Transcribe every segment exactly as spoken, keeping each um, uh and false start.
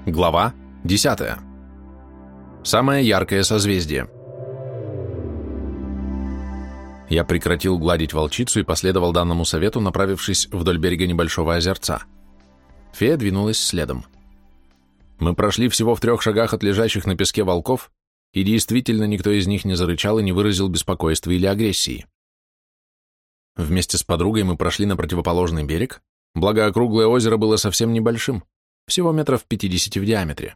Глава десятая. Самое яркое созвездие. Я прекратил гладить волчицу и последовал данному совету, направившись вдоль берега небольшого озерца. Фея двинулась следом. Мы прошли всего в трех шагах от лежащих на песке волков, и действительно никто из них не зарычал и не выразил беспокойства или агрессии. Вместе с подругой мы прошли на противоположный берег, благо округлое озеро было совсем небольшим, всего метров пятидесяти в диаметре.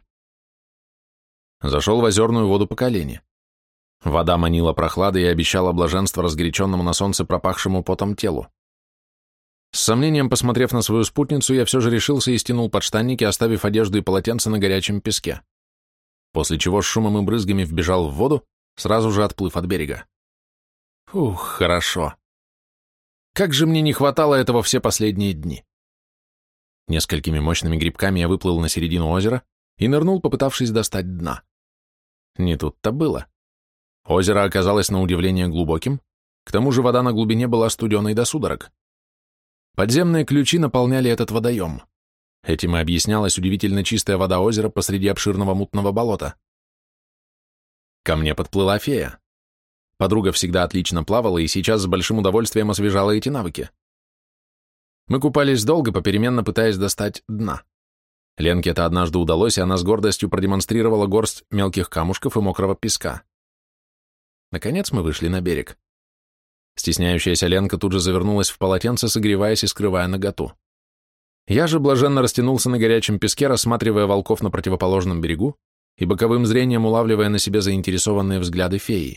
Зашел в озерную воду по колени. Вода манила прохладой и обещала блаженство разгоряченному на солнце пропахшему потом телу. С сомнением посмотрев на свою спутницу, я все же решился и стянул подштанники, оставив одежду и полотенце на горячем песке, после чего с шумом и брызгами вбежал в воду, сразу же отплыв от берега. Ух, хорошо. Как же мне не хватало этого все последние дни. Несколькими мощными грибками я выплыл на середину озера и нырнул, попытавшись достать дна. Не тут-то было. Озеро оказалось на удивление глубоким, к тому же вода на глубине была студеной до судорог. Подземные ключи наполняли этот водоем. Этим и объяснялась удивительно чистая вода озера посреди обширного мутного болота. Ко мне подплыла фея. Подруга всегда отлично плавала и сейчас с большим удовольствием освежала эти навыки. Мы купались долго, попеременно пытаясь достать дна. Ленке это однажды удалось, и она с гордостью продемонстрировала горсть мелких камушков и мокрого песка. Наконец мы вышли на берег. Стесняющаяся Ленка тут же завернулась в полотенце, согреваясь и скрывая наготу. Я же блаженно растянулся на горячем песке, рассматривая волков на противоположном берегу и боковым зрением улавливая на себе заинтересованные взгляды феи.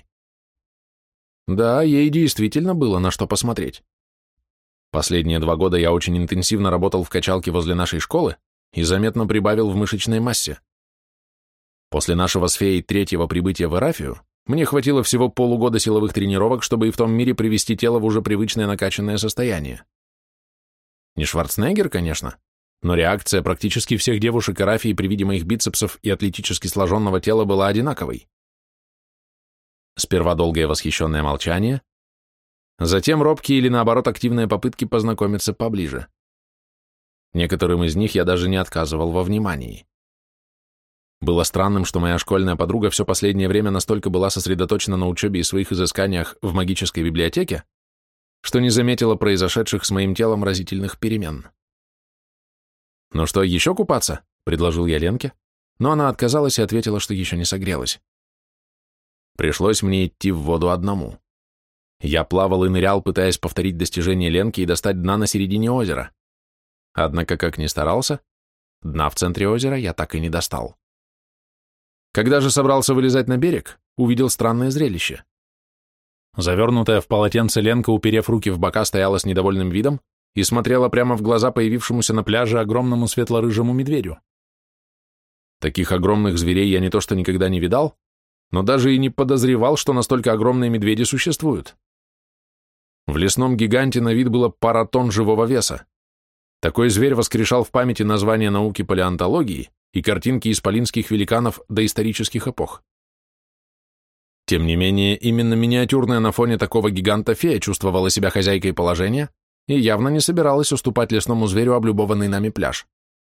Да, ей действительно было на что посмотреть. Последние два года я очень интенсивно работал в качалке возле нашей школы и заметно прибавил в мышечной массе. После нашего с феей третьего прибытия в Эрафию мне хватило всего полугода силовых тренировок, чтобы и в том мире привести тело в уже привычное накачанное состояние. Не Шварценеггер, конечно, но реакция практически всех девушек Эрафии при виде моих бицепсов и атлетически сложенного тела была одинаковой. Сперва долгое восхищенное молчание, затем робкие или наоборот активные попытки познакомиться поближе. Некоторым из них я даже не отказывал во внимании. Было странным, что моя школьная подруга все последнее время настолько была сосредоточена на учебе и своих изысканиях в магической библиотеке, что не заметила произошедших с моим телом разительных перемен. «Ну что, еще купаться?» — предложил я Ленке, но она отказалась и ответила, что еще не согрелась. Пришлось мне идти в воду одному. Я плавал и нырял, пытаясь повторить достижение Ленки и достать дна на середине озера. Однако, как ни старался, дна в центре озера я так и не достал. Когда же собрался вылезать на берег, увидел странное зрелище. Завернутая в полотенце Ленка, уперев руки в бока, стояла с недовольным видом и смотрела прямо в глаза появившемуся на пляже огромному светло-рыжему медведю. Таких огромных зверей я не то что никогда не видал, но даже и не подозревал, что настолько огромные медведи существуют. В лесном гиганте на вид было пара тонн живого веса. Такой зверь воскрешал в памяти названия науки палеонтологии и картинки исполинских великанов доисторических эпох. Тем не менее, именно миниатюрная на фоне такого гиганта фея чувствовала себя хозяйкой положения и явно не собиралась уступать лесному зверю облюбованный нами пляж.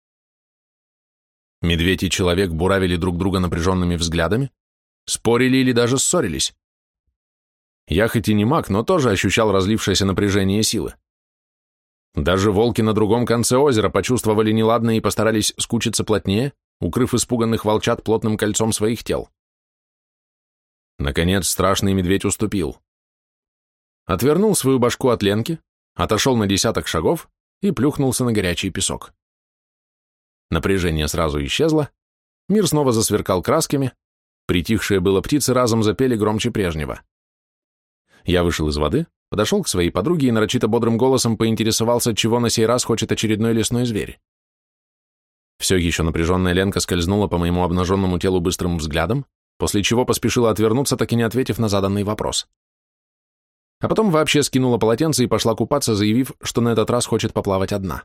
Медведь и человек буравили друг друга напряженными взглядами, спорили или даже ссорились. Я хоть и не маг, но тоже ощущал разлившееся напряжение силы. Даже волки на другом конце озера почувствовали неладное и постарались скучиться плотнее, укрыв испуганных волчат плотным кольцом своих тел. Наконец страшный медведь уступил. Отвернул свою башку от Ленки, отошел на десяток шагов и плюхнулся на горячий песок. Напряжение сразу исчезло, мир снова засверкал красками, притихшие было птицы разом запели громче прежнего. Я вышел из воды, подошел к своей подруге и нарочито бодрым голосом поинтересовался, чего на сей раз хочет очередной лесной зверь. Все еще напряженная Ленка скользнула по моему обнаженному телу быстрым взглядом, после чего поспешила отвернуться, так и не ответив на заданный вопрос. А потом вообще скинула полотенце и пошла купаться, заявив, что на этот раз хочет поплавать одна.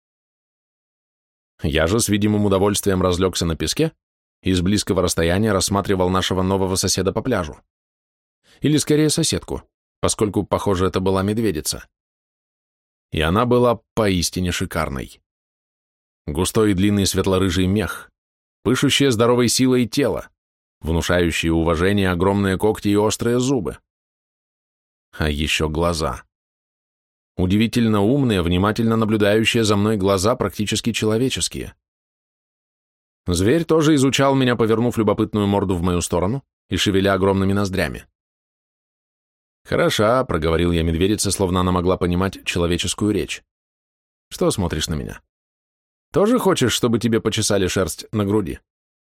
Я же с видимым удовольствием разлегся на песке и с близкого расстояния рассматривал нашего нового соседа по пляжу. Или скорее соседку, поскольку, похоже, это была медведица. И она была поистине шикарной. Густой и длинный светло-рыжий мех, пышущее здоровой силой тело, внушающие уважение огромные когти и острые зубы. А еще глаза. Удивительно умные, внимательно наблюдающие за мной глаза, практически человеческие. Зверь тоже изучал меня, повернув любопытную морду в мою сторону и шевеля огромными ноздрями. «Хороша», — проговорил я медведице, словно она могла понимать человеческую речь. «Что смотришь на меня? Тоже хочешь, чтобы тебе почесали шерсть на груди?»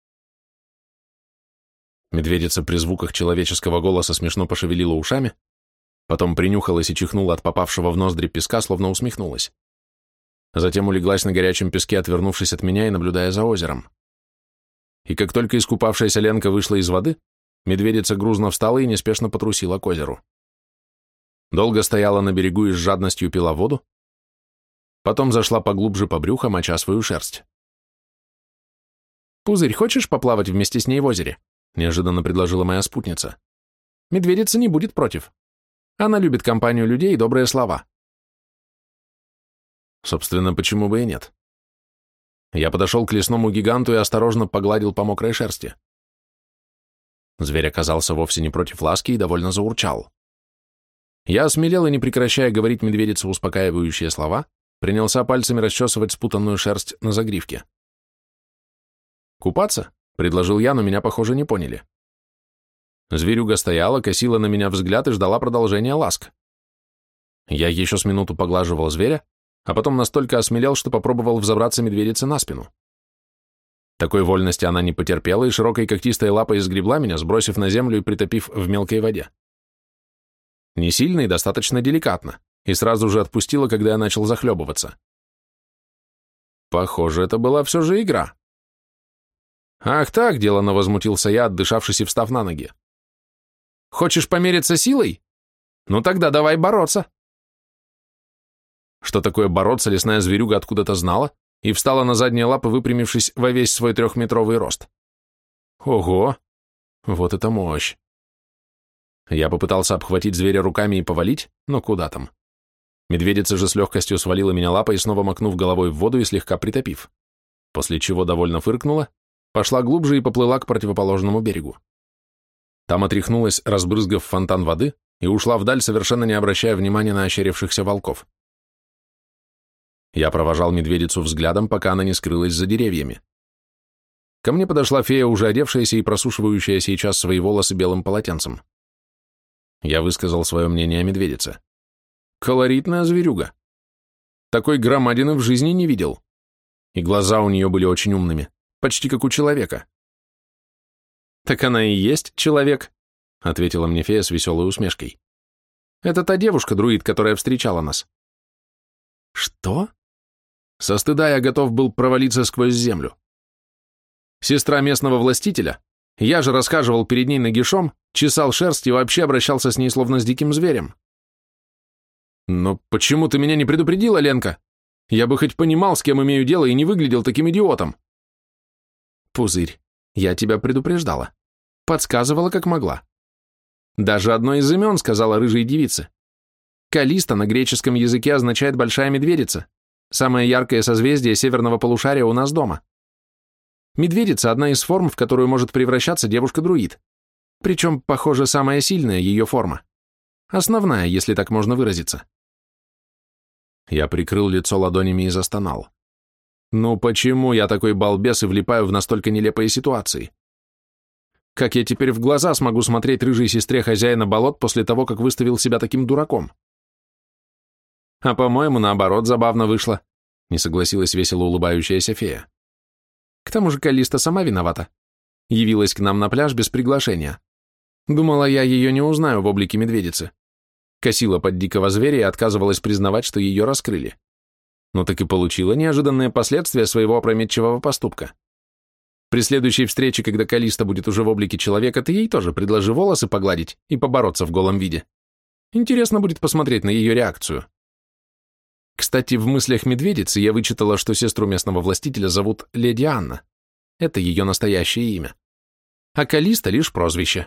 Медведица при звуках человеческого голоса смешно пошевелила ушами, потом принюхалась и чихнула от попавшего в ноздри песка, словно усмехнулась. Затем улеглась на горячем песке, отвернувшись от меня и наблюдая за озером. И как только искупавшаяся Ленка вышла из воды, медведица грузно встала и неспешно потрусила к озеру. Долго стояла на берегу и с жадностью пила воду, потом зашла поглубже по брюху, моча свою шерсть. «Пузырь, хочешь поплавать вместе с ней в озере?» — неожиданно предложила моя спутница. «Медведица не будет против. Она любит компанию людей и добрые слова». Собственно, почему бы и нет? Я подошел к лесному гиганту и осторожно погладил по мокрой шерсти. Зверь оказался вовсе не против ласки и довольно заурчал. Я осмелел и, не прекращая говорить медведице успокаивающие слова, принялся пальцами расчесывать спутанную шерсть на загривке. «Купаться?» — предложил я, но меня, похоже, не поняли. Зверюга стояла, косила на меня взгляд и ждала продолжения ласк. Я еще с минуту поглаживал зверя, а потом настолько осмелел, что попробовал взобраться медведице на спину. Такой вольности она не потерпела и широкой когтистой лапой сгребла меня, сбросив на землю и притопив в мелкой воде. Не сильно и достаточно деликатно, и сразу же отпустила, когда я начал захлебываться. Похоже, это была все же игра. «Ах так», — деланно возмутился я, отдышавшись и встав на ноги. «Хочешь помериться силой? Ну тогда давай бороться». Что такое бороться, лесная зверюга откуда-то знала и встала на задние лапы, выпрямившись во весь свой трехметровый рост. Ого! Вот это мощь! Я попытался обхватить зверя руками и повалить, но куда там? Медведица же с легкостью свалила меня лапой, снова макнув головой в воду и слегка притопив, после чего довольно фыркнула, пошла глубже и поплыла к противоположному берегу. Там отряхнулась, разбрызгав фонтан воды, и ушла вдаль, совершенно не обращая внимания на ощерившихся волков. Я провожал медведицу взглядом, пока она не скрылась за деревьями. Ко мне подошла фея, уже одевшаяся и просушивающая сейчас свои волосы белым полотенцем. Я высказал свое мнение о медведице. Колоритная зверюга. Такой громадины в жизни не видел. И глаза у нее были очень умными, почти как у человека. «Так она и есть человек», — ответила мне фея с веселой усмешкой. «Это та девушка-друид, которая встречала нас». «Что?» Со стыда я готов был провалиться сквозь землю. Сестра местного властителя, я же расхаживал перед ней нагишом, чесал шерсть и вообще обращался с ней словно с диким зверем. «Но почему ты меня не предупредила, Ленка? Я бы хоть понимал, с кем имею дело, и не выглядел таким идиотом». «Пузырь, я тебя предупреждала. Подсказывала, как могла. Даже одно из имен сказала рыжей девице. Калиста на греческом языке означает «большая медведица», самое яркое созвездие северного полушария у нас дома. Медведица – одна из форм, в которую может превращаться девушка-друид. Причем, похоже, самая сильная ее форма. Основная, если так можно выразиться. Я прикрыл лицо ладонями и застонал. Ну почему я такой балбес и влипаю в настолько нелепые ситуации? Как я теперь в глаза смогу смотреть рыжей сестре хозяина болот после того, как выставил себя таким дураком? А по-моему, наоборот, забавно вышло, не согласилась весело улыбающаяся фея. К тому же Калиста сама виновата. Явилась к нам на пляж без приглашения. Думала, я ее не узнаю в облике медведицы. Косила под дикого зверя и отказывалась признавать, что ее раскрыли. Но так и получила неожиданные последствия своего опрометчивого поступка. При следующей встрече, когда Калиста будет уже в облике человека, ты ей тоже предложи волосы погладить и побороться в голом виде. Интересно будет посмотреть на ее реакцию. Кстати, в мыслях медведицы я вычитала, что сестру местного властителя зовут Леди Анна. Это ее настоящее имя. А Калиста — лишь прозвище.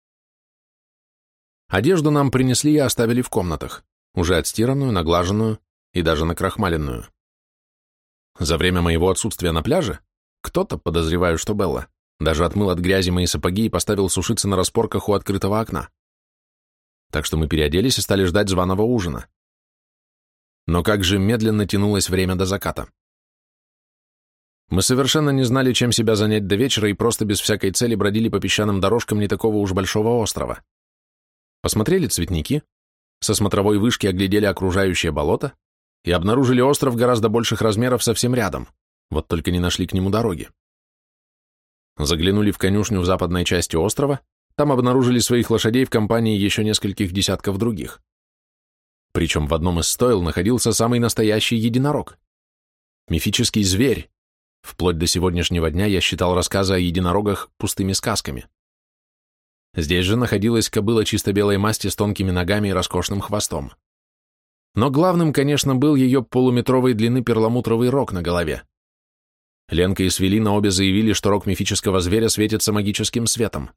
Одежду нам принесли и оставили в комнатах, уже отстиранную, наглаженную и даже накрахмаленную. За время моего отсутствия на пляже Кто-то, подозреваю, что Белла, даже отмыл от грязи мои сапоги и поставил сушиться на распорках у открытого окна. Так что мы переоделись и стали ждать званого ужина. Но как же медленно тянулось время до заката. Мы совершенно не знали, чем себя занять до вечера, и просто без всякой цели бродили по песчаным дорожкам не такого уж большого острова. Посмотрели цветники, со смотровой вышки оглядели окружающее болото и обнаружили остров гораздо больших размеров совсем рядом, вот только не нашли к нему дороги. Заглянули в конюшню в западной части острова, там обнаружили своих лошадей в компании еще нескольких десятков других. Причем в одном из стойл находился самый настоящий единорог. Мифический зверь. Вплоть до сегодняшнего дня я считал рассказы о единорогах пустыми сказками. Здесь же находилась кобыла чисто белой масти с тонкими ногами и роскошным хвостом. Но главным, конечно, был ее полуметровой длины перламутровый рог на голове. Ленка и Свелина обе заявили, что рог мифического зверя светится магическим светом.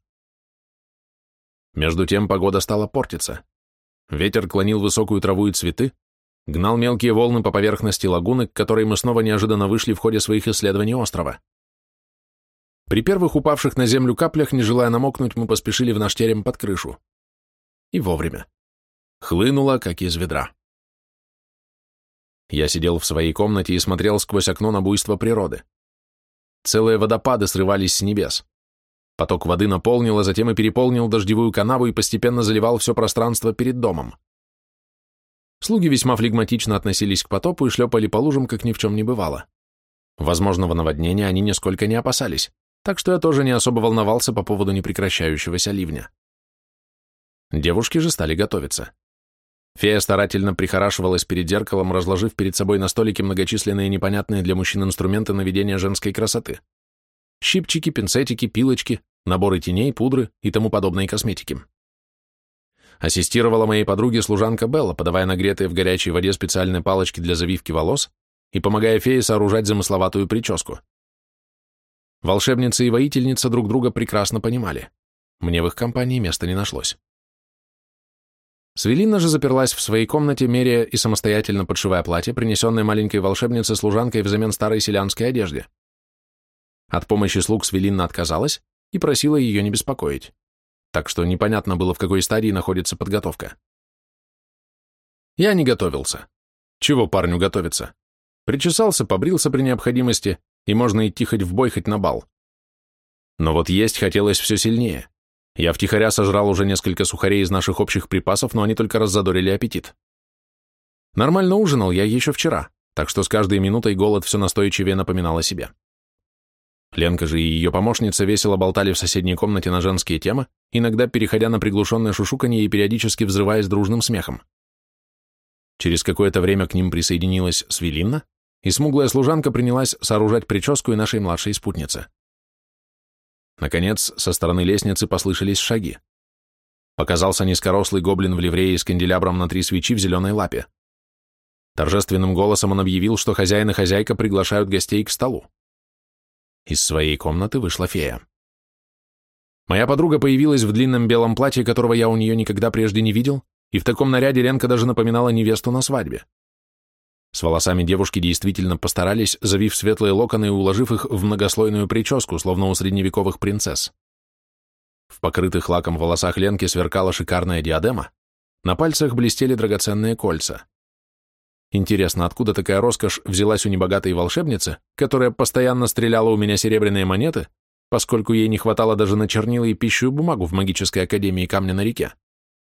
Между тем погода стала портиться. Ветер клонил высокую траву и цветы, гнал мелкие волны по поверхности лагуны, к которой мы снова неожиданно вышли в ходе своих исследований острова. При первых упавших на землю каплях, не желая намокнуть, мы поспешили в наш терем под крышу. И вовремя. Хлынуло, как из ведра. Я сидел в своей комнате и смотрел сквозь окно на буйство природы. Целые водопады срывались с небес. Поток воды наполнил, а затем и переполнил дождевую канаву и постепенно заливал все пространство перед домом. Слуги весьма флегматично относились к потопу и шлепали по лужам, как ни в чем не бывало. Возможного наводнения они нисколько не опасались, так что я тоже не особо волновался по поводу непрекращающегося ливня. Девушки же стали готовиться. Фея старательно прихорашивалась перед зеркалом, разложив перед собой на столике многочисленные непонятные для мужчин инструменты наведения женской красоты. Щипчики, пинцетики, пилочки, наборы теней, пудры и тому подобной косметики. Ассистировала моей подруге служанка Белла, подавая нагретые в горячей воде специальные палочки для завивки волос и помогая фее сооружать замысловатую прическу. Волшебница и воительница друг друга прекрасно понимали. Мне в их компании места не нашлось. Свелина же заперлась в своей комнате, меряя и самостоятельно подшивая платье, принесенное маленькой волшебнице служанкой взамен старой селянской одежды. От помощи слуг Свелина отказалась и просила ее не беспокоить, так что непонятно было, в какой стадии находится подготовка. Я не готовился. Чего парню готовиться? Причесался, побрился при необходимости, и можно идти хоть в бой, хоть на бал. Но вот есть хотелось все сильнее. Я втихаря сожрал уже несколько сухарей из наших общих припасов, но они только раззадорили аппетит. Нормально ужинал я еще вчера, так что с каждой минутой голод все настойчивее напоминал о себе. Ленка же и ее помощница весело болтали в соседней комнате на женские темы, иногда переходя на приглушенное шушуканье и периодически взрываясь дружным смехом. Через какое-то время к ним присоединилась Свелина, и смуглая служанка принялась сооружать прическу и нашей младшей спутнице. Наконец, со стороны лестницы послышались шаги. Показался низкорослый гоблин в ливрее с канделябром на три свечи в зеленой лапе. Торжественным голосом он объявил, что хозяин и хозяйка приглашают гостей к столу. Из своей комнаты вышла фея. Моя подруга появилась в длинном белом платье, которого я у нее никогда прежде не видел, и в таком наряде Ленка даже напоминала невесту на свадьбе. С волосами девушки действительно постарались, завив светлые локоны и уложив их в многослойную прическу, словно у средневековых принцесс. В покрытых лаком волосах Ленки сверкала шикарная диадема, на пальцах блестели драгоценные кольца. Интересно, откуда такая роскошь взялась у небогатой волшебницы, которая постоянно стреляла у меня серебряные монеты, поскольку ей не хватало даже на чернила и пищу и бумагу в магической академии Камня на реке?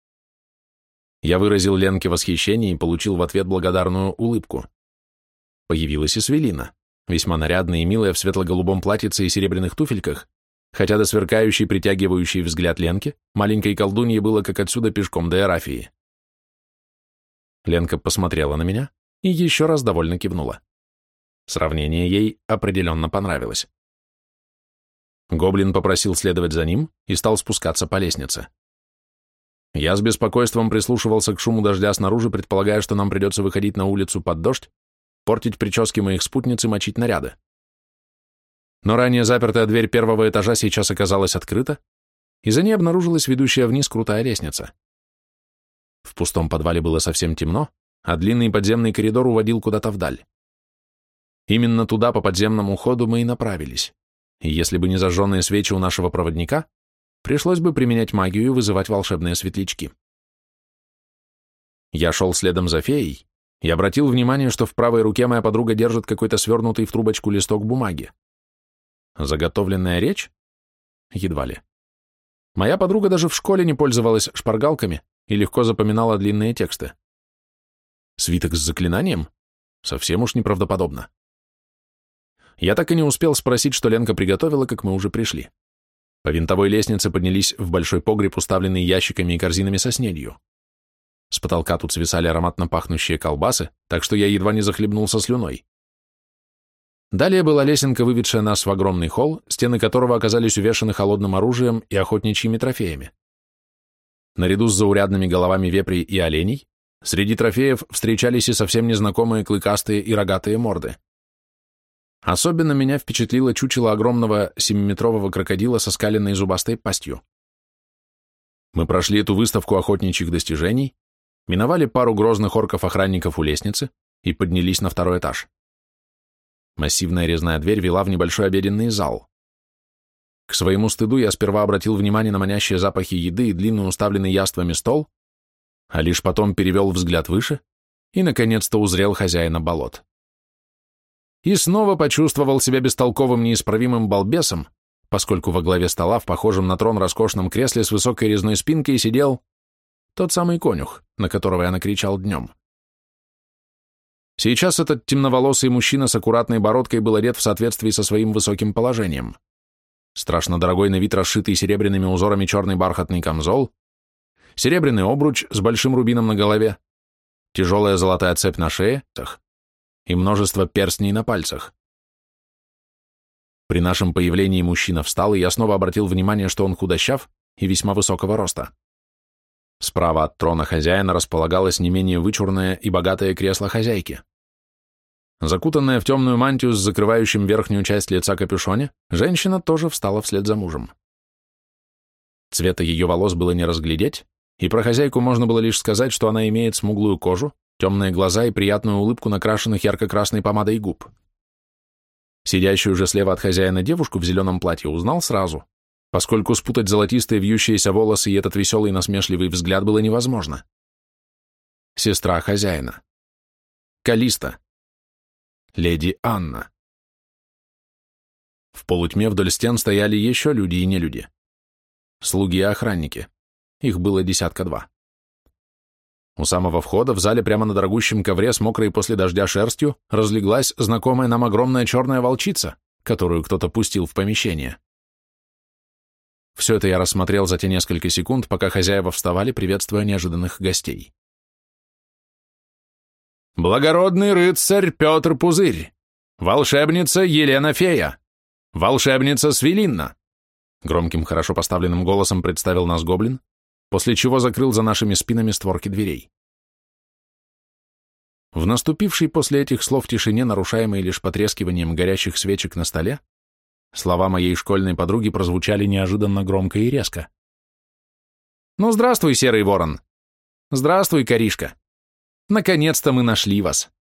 Я выразил Ленке восхищение и получил в ответ благодарную улыбку. Появилась и Свелина, весьма нарядная и милая в светло-голубом платьице и серебряных туфельках, хотя до сверкающей, притягивающей взгляд Ленки, маленькой колдунье было как отсюда пешком до Эрафии. Ленка посмотрела на меня и еще раз довольно кивнула. Сравнение ей определенно понравилось. Гоблин попросил следовать за ним и стал спускаться по лестнице. Я с беспокойством прислушивался к шуму дождя снаружи, предполагая, что нам придется выходить на улицу под дождь, портить прически моих спутниц и мочить наряды. Но ранее запертая дверь первого этажа сейчас оказалась открыта, и за ней обнаружилась ведущая вниз крутая лестница. В пустом подвале было совсем темно, а длинный подземный коридор уводил куда-то вдаль. Именно туда, по подземному ходу, мы и направились. И если бы не зажженные свечи у нашего проводника, пришлось бы применять магию и вызывать волшебные светлячки. Я шел следом за феей и обратил внимание, что в правой руке моя подруга держит какой-то свернутый в трубочку листок бумаги. Заготовленная речь? Едва ли. Моя подруга даже в школе не пользовалась шпаргалками и легко запоминала длинные тексты. Свиток с заклинанием? Совсем уж неправдоподобно. Я так и не успел спросить, что Ленка приготовила, как мы уже пришли. По винтовой лестнице поднялись в большой погреб, уставленный ящиками и корзинами со снедью. С потолка тут свисали ароматно пахнущие колбасы, так что я едва не захлебнулся слюной. Далее была лесенка, выведшая нас в огромный холл, стены которого оказались увешаны холодным оружием и охотничьими трофеями. Наряду с заурядными головами вепрей и оленей, среди трофеев встречались и совсем незнакомые клыкастые и рогатые морды. Особенно меня впечатлило чучело огромного семиметрового крокодила со скаленной зубастой пастью. Мы прошли эту выставку охотничьих достижений, миновали пару грозных орков-охранников у лестницы и поднялись на второй этаж. Массивная резная дверь вела в небольшой обеденный зал. К своему стыду я сперва обратил внимание на манящие запахи еды и длинный уставленный яствами стол, а лишь потом перевел взгляд выше и, наконец-то, узрел хозяина болот. И снова почувствовал себя бестолковым неисправимым балбесом, поскольку во главе стола в похожем на трон роскошном кресле с высокой резной спинкой сидел тот самый конюх, на которого я накричал днем. Сейчас этот темноволосый мужчина с аккуратной бородкой был одет в соответствии со своим высоким положением. Страшно дорогой на вид расшитый серебряными узорами черный бархатный камзол, серебряный обруч с большим рубином на голове, тяжелая золотая цепь на шее и множество перстней на пальцах. При нашем появлении мужчина встал, и я снова обратил внимание, что он худощав и весьма высокого роста. Справа от трона хозяина располагалось не менее вычурное и богатое кресло хозяйки. Закутанная в темную мантию с закрывающим верхнюю часть лица капюшоне, женщина тоже встала вслед за мужем. Цвета ее волос было не разглядеть, и про хозяйку можно было лишь сказать, что она имеет смуглую кожу, темные глаза и приятную улыбку накрашенных ярко-красной помадой губ. Сидящую же слева от хозяина девушку в зеленом платье узнал сразу, поскольку спутать золотистые вьющиеся волосы и этот веселый насмешливый взгляд было невозможно. Сестра хозяина. Калиста. Леди Анна. В полутьме вдоль стен стояли еще люди и нелюди. Слуги и охранники. Их было десятка два. У самого входа в зале прямо на дорогущем ковре с мокрой после дождя шерстью разлеглась знакомая нам огромная черная волчица, которую кто-то пустил в помещение. Все это я рассмотрел за те несколько секунд, пока хозяева вставали, приветствуя неожиданных гостей. Благородный рыцарь Петр Пузырь, волшебница Елена Фея, волшебница Свелинна, громким, хорошо поставленным голосом представил нас гоблин, после чего закрыл за нашими спинами створки дверей. В наступившей после этих слов тишине, нарушаемой лишь потрескиванием горящих свечек на столе, слова моей школьной подруги прозвучали неожиданно громко и резко. «Ну, здравствуй, серый ворон! Здравствуй, коришка! Наконец-то мы нашли вас!